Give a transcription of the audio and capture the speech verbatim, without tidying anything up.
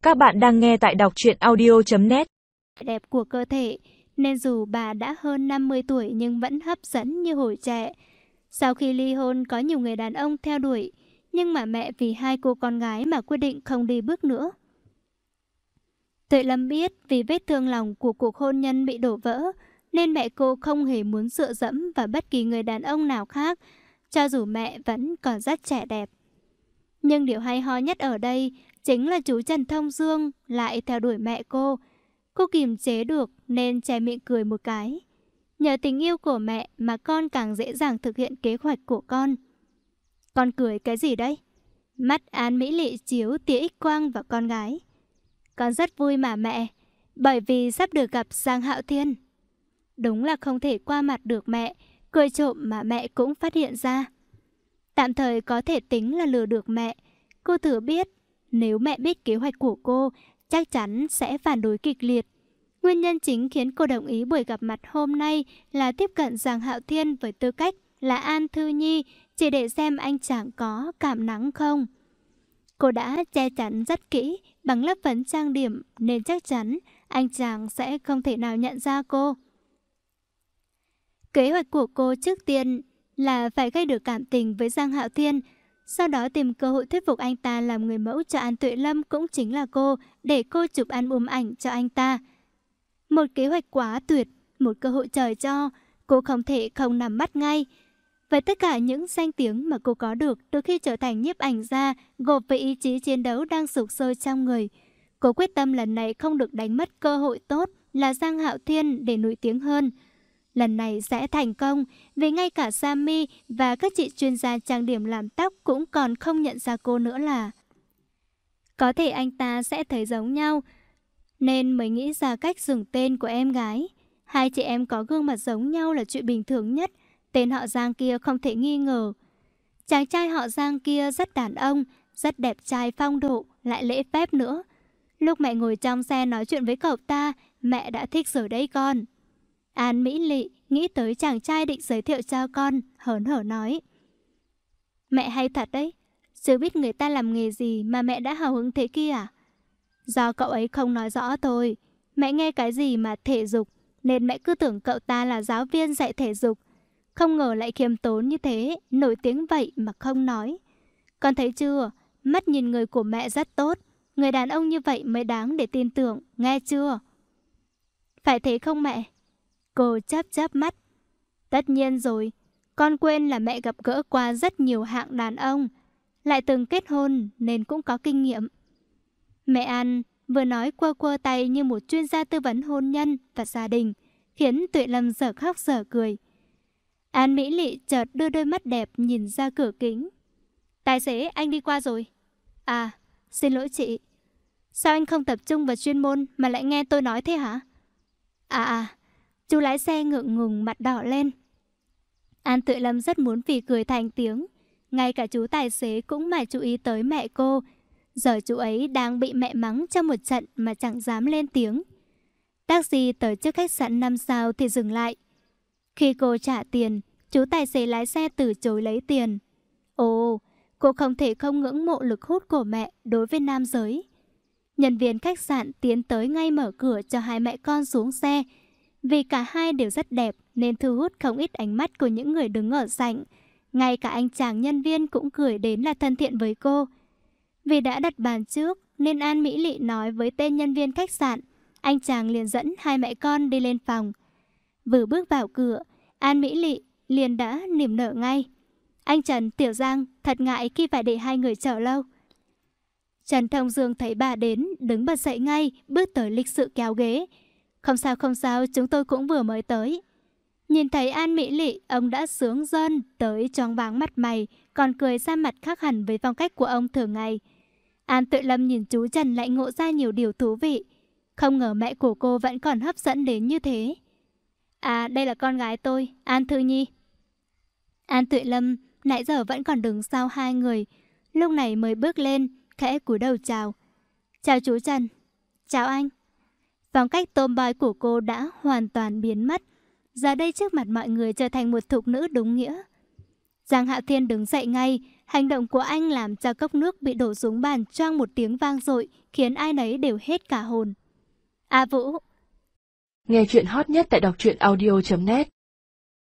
Các bạn đang nghe tại đọc truyện audio chấm net. Đẹp của cơ thể, nên dù bà đã hơn năm mươi tuổi nhưng vẫn hấp dẫn như hồi trẻ. Sau khi ly hôn có nhiều người đàn ông theo đuổi, nhưng mà mẹ vì hai cô con gái mà quyết định không đi bước nữa. Tuệ Lâm biết vì vết thương lòng của cuộc hôn nhân bị đổ vỡ, nên mẹ cô không hề muốn dựa dẫm vào bất kỳ người đàn ông nào khác, cho dù mẹ vẫn còn rất trẻ đẹp. Nhưng điều hay ho nhất ở đây chính là chú Trần Thông Dương lại theo đuổi mẹ cô. Cô kiềm chế được nên che miệng cười một cái. Nhờ tình yêu của mẹ mà con càng dễ dàng thực hiện kế hoạch của con. Con cười cái gì đấy? Mắt An Mỹ Lị chiếu tia X quang vào con gái. Con rất vui mà mẹ, bởi vì sắp được gặp Giang Hạo Thiên. Đúng là không thể qua mặt được mẹ, cười trộm mà mẹ cũng phát hiện ra. Tạm thời có thể tính là lừa được mẹ. Cô thừa biết nếu mẹ biết kế hoạch của cô chắc chắn sẽ phản đối kịch liệt. Nguyên nhân chính khiến cô đồng ý buổi gặp mặt hôm nay là tiếp cận Giang Hạo Thiên với tư cách là An Thư Nhi, chỉ để xem anh chàng có cảm nắng không. Cô đã che chắn rất kỹ bằng lớp phấn trang điểm nên chắc chắn anh chàng sẽ không thể nào nhận ra cô. Kế hoạch của cô trước tiên là phải gây được cảm tình với Giang Hạo Thiên, sau đó tìm cơ hội thuyết phục anh ta làm người mẫu cho An Tuệ Lâm, cũng chính là cô, để cô chụp album ảnh cho anh ta. Một kế hoạch quá tuyệt, một cơ hội trời cho, cô không thể không nắm bắt ngay. Với tất cả những danh tiếng mà cô có được từ khi trở thành nhiếp ảnh gia, gộp với ý chí chiến đấu đang sục sôi trong người, cô quyết tâm lần này không được đánh mất cơ hội tốt là Giang Hạo Thiên để nổi tiếng hơn. Lần này sẽ thành công, vì ngay cả Sammy và các chị chuyên gia trang điểm làm tóc cũng còn không nhận ra cô nữa là. Có thể anh ta sẽ thấy giống nhau, nên mới nghĩ ra cách dùng tên của em gái. Hai chị em có gương mặt giống nhau là chuyện bình thường nhất, tên họ Giang kia không thể nghi ngờ. Chàng trai họ Giang kia rất đàn ông, rất đẹp trai phong độ, lại lễ phép nữa. Lúc mẹ ngồi trong xe nói chuyện với cậu ta, mẹ đã thích rồi đấy con. An Mỹ Lị nghĩ tới chàng trai định giới thiệu cho con, hớn hở nói. Mẹ hay thật đấy, chưa biết người ta làm nghề gì mà mẹ đã hào hứng thế kia à? Do cậu ấy không nói rõ thôi, mẹ nghe cái gì mà thể dục, nên mẹ cứ tưởng cậu ta là giáo viên dạy thể dục. Không ngờ lại khiêm tốn như thế, nổi tiếng vậy mà không nói. Con thấy chưa, mắt nhìn người của mẹ rất tốt, người đàn ông như vậy mới đáng để tin tưởng, nghe chưa? Phải thế không mẹ? Cô chớp chớp mắt. Tất nhiên rồi, con quên là mẹ gặp gỡ qua rất nhiều hạng đàn ông, lại từng kết hôn nên cũng có kinh nghiệm. Mẹ An vừa nói quơ quơ tay như một chuyên gia tư vấn hôn nhân và gia đình, khiến Tuệ Lâm dở khóc dở cười. An Mỹ Lị chợt đưa đôi mắt đẹp nhìn ra cửa kính. Tài xế, anh đi qua rồi. À, xin lỗi chị. Sao anh không tập trung vào chuyên môn mà lại nghe tôi nói thế hả? À à, chú lái xe ngượng ngùng mặt đỏ lên. An Tuệ Lâm rất muốn phì cười thành tiếng. Ngay cả chú tài xế cũng mải chú ý tới mẹ cô. Giờ chú ấy đang bị mẹ mắng trong một trận mà chẳng dám lên tiếng. Taxi tới trước khách sạn năm sao thì dừng lại. Khi cô trả tiền, chú tài xế lái xe từ chối lấy tiền. Ồ, cô không thể không ngưỡng mộ lực hút của mẹ đối với nam giới. Nhân viên khách sạn tiến tới ngay mở cửa cho hai mẹ con xuống xe. Vì cả hai đều rất đẹp nên thu hút không ít ánh mắt của những người đứng ở sảnh. Ngay cả anh chàng nhân viên cũng cười đến là thân thiện với cô. Vì đã đặt bàn trước nên An Mỹ Lị nói với tên nhân viên khách sạn. Anh chàng liền dẫn hai mẹ con đi lên phòng. Vừa bước vào cửa, An Mỹ Lị liền đã niềm nở ngay. Anh Trần, Tiểu Giang, thật ngại khi phải để hai người chờ lâu. Trần Thông Dương thấy bà đến, đứng bật dậy ngay, bước tới lịch sự kéo ghế. Không sao không sao, chúng tôi cũng vừa mới tới. Nhìn thấy An Mỹ Lị, ông đã sướng rơn tới choáng váng mặt mày, còn cười ra mặt khác hẳn với phong cách của ông thường ngày. An Tuệ Lâm nhìn chú Trần lại ngộ ra nhiều điều thú vị. Không ngờ mẹ của cô vẫn còn hấp dẫn đến như thế. À, đây là con gái tôi, An Thư Nhi. An Tuệ Lâm nãy giờ vẫn còn đứng sau hai người, lúc này mới bước lên, khẽ cúi đầu chào. Chào chú Trần. Chào anh. Phong cách tomboy của cô đã hoàn toàn biến mất, giờ đây trước mặt mọi người trở thành một thục nữ đúng nghĩa. Giang Hạo Thiên đứng dậy ngay. Hành động của anh làm cho cốc nước bị đổ xuống bàn choang một tiếng vang dội, khiến ai nấy đều hết cả hồn. A Vũ. Nghe chuyện hot nhất tại đọc truyện audio chấm net